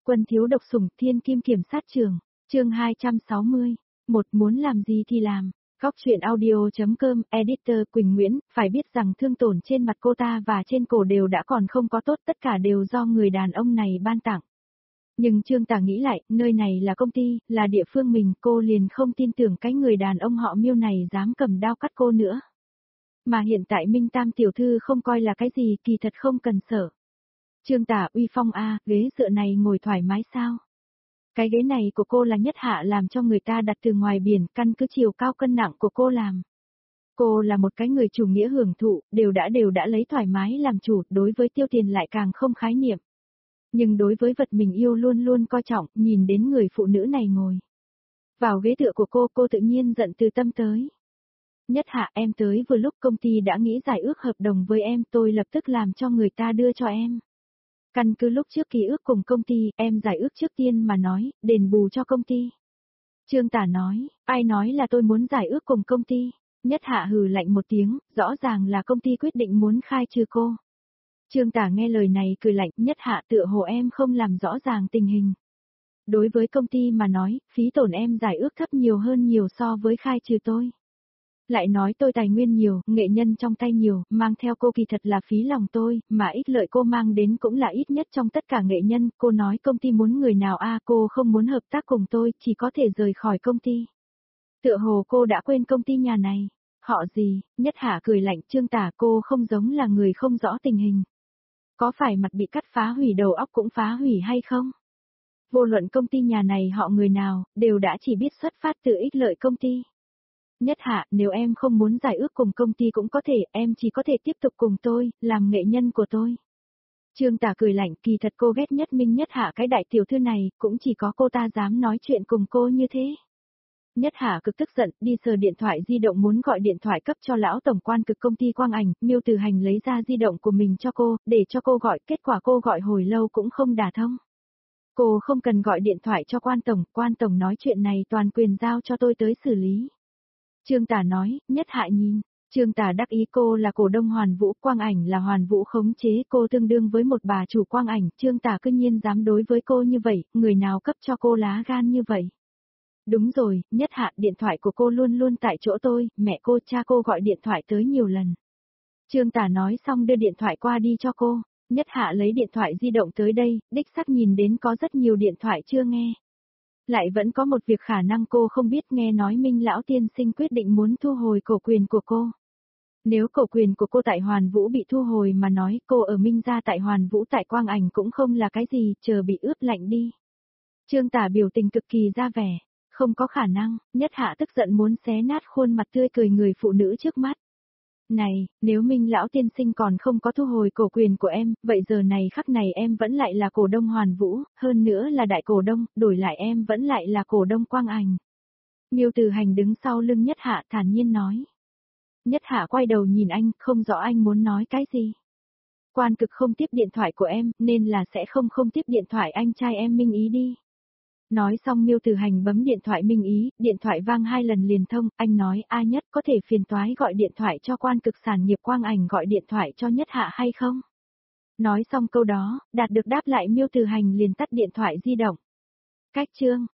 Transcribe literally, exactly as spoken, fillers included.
Quân thiếu độc sủng thiên kim kiểm sát trường, chương hai trăm sáu mươi. Một muốn làm gì thì làm. Góc truyện audio.com, editor Quỳnh Nguyễn, phải biết rằng thương tổn trên mặt cô ta và trên cổ đều đã còn không có tốt, tất cả đều do người đàn ông này ban tặng. Nhưng Trương Tả nghĩ lại, nơi này là công ty, là địa phương mình, cô liền không tin tưởng cái người đàn ông họ Miêu này dám cầm đao cắt cô nữa. Mà hiện tại Minh Tam tiểu thư không coi là cái gì, kỳ thật không cần sợ. Trương Tả uy phong a, ghế dựa này ngồi thoải mái sao? Cái ghế này của cô là Nhất Hạ làm cho người ta đặt từ ngoài biển, căn cứ chiều cao cân nặng của cô làm. Cô là một cái người chủ nghĩa hưởng thụ, đều đã đều đã lấy thoải mái làm chủ, đối với tiêu tiền lại càng không khái niệm. Nhưng đối với vật mình yêu luôn luôn coi trọng, nhìn đến người phụ nữ này ngồi vào ghế tựa của cô, cô tự nhiên giận từ tâm tới. Nhất Hạ, em tới vừa lúc, công ty đã nghĩ giải ước hợp đồng với em, tôi lập tức làm cho người ta đưa cho em. Căn cứ lúc trước ký ước cùng công ty, em giải ước trước tiên mà nói, đền bù cho công ty. Trương Tả nói, ai nói là tôi muốn giải ước cùng công ty? Nhất Hạ hừ lạnh một tiếng, rõ ràng là công ty quyết định muốn khai trừ cô. Trương Tả nghe lời này cười lạnh, Nhất Hạ tựa hồ em không làm rõ ràng tình hình. Đối với công ty mà nói, phí tổn em giải ước thấp nhiều hơn nhiều so với khai trừ tôi. Lại nói tôi tài nguyên nhiều, nghệ nhân trong tay nhiều, mang theo cô kỳ thật là phí lòng tôi, mà ích lợi cô mang đến cũng là ít nhất trong tất cả nghệ nhân, cô nói công ty muốn người nào a, cô không muốn hợp tác cùng tôi, chỉ có thể rời khỏi công ty. Tựa hồ cô đã quên công ty nhà này, họ gì, Nhất Hạ cười lạnh, Trương Tả, cô không giống là người không rõ tình hình. Có phải mặt bị cắt phá hủy đầu óc cũng phá hủy hay không? Vô luận công ty nhà này họ người nào, đều đã chỉ biết xuất phát từ ích lợi công ty. Nhất Hạ, nếu em không muốn giải ước cùng công ty cũng có thể, em chỉ có thể tiếp tục cùng tôi, làm nghệ nhân của tôi. Trương Tả cười lạnh, kỳ thật cô ghét nhất Minh Nhất Hạ cái đại tiểu thư này, cũng chỉ có cô ta dám nói chuyện cùng cô như thế. Nhất Hạ cực tức giận, đi sờ điện thoại di động muốn gọi điện thoại cấp cho lão tổng quan cực công ty Quang Ảnh, Miêu Từ Hành lấy ra di động của mình cho cô, để cho cô gọi, kết quả cô gọi hồi lâu cũng không đả thông. Cô không cần gọi điện thoại cho quan tổng, quan tổng nói chuyện này toàn quyền giao cho tôi tới xử lý. Trương Tả nói, Nhất Hạ nhìn, Trương Tả đắc ý, cô là cổ đông Hoàn Vũ, Quang Ảnh là Hoàn Vũ khống chế, cô tương đương với một bà chủ Quang Ảnh, Trương Tả cư nhiên dám đối với cô như vậy, người nào cấp cho cô lá gan như vậy. Đúng rồi, Nhất Hạ, điện thoại của cô luôn luôn tại chỗ tôi, mẹ cô cha cô gọi điện thoại tới nhiều lần. Trương Tả nói xong đưa điện thoại qua đi cho cô, Nhất Hạ lấy điện thoại di động tới đây, đích xác nhìn đến có rất nhiều điện thoại chưa nghe. Lại vẫn có một việc khả năng cô không biết, nghe nói Minh lão tiên sinh quyết định muốn thu hồi cổ quyền của cô. Nếu cổ quyền của cô tại Hoàn Vũ bị thu hồi mà nói, cô ở Minh gia tại Hoàn Vũ tại Quang Ảnh cũng không là cái gì, chờ bị ướp lạnh đi. Trương Tả biểu tình cực kỳ ra vẻ, không có khả năng, Nhất Hạ tức giận muốn xé nát khuôn mặt tươi cười người phụ nữ trước mắt. Này, nếu Minh lão tiên sinh còn không có thu hồi cổ quyền của em, vậy giờ này khắc này em vẫn lại là cổ đông Hoàn Vũ, hơn nữa là đại cổ đông, đổi lại em vẫn lại là cổ đông Quang Ảnh. Miêu Từ Hành đứng sau lưng Nhất Hạ thản nhiên nói. Nhất Hạ quay đầu nhìn anh, không rõ anh muốn nói cái gì. Quan cực không tiếp điện thoại của em, nên là sẽ không không tiếp điện thoại anh trai em Minh Ý đi. Nói xong Miêu Từ Hành bấm điện thoại Minh Ý, điện thoại vang hai lần liền thông, anh nói, A Nhất có thể phiền toái gọi điện thoại cho quan cực sản nghiệp Quang Ảnh gọi điện thoại cho Nhất Hạ hay không? Nói xong câu đó, đạt được đáp lại Miêu Từ Hành liền tắt điện thoại di động. Cách chương.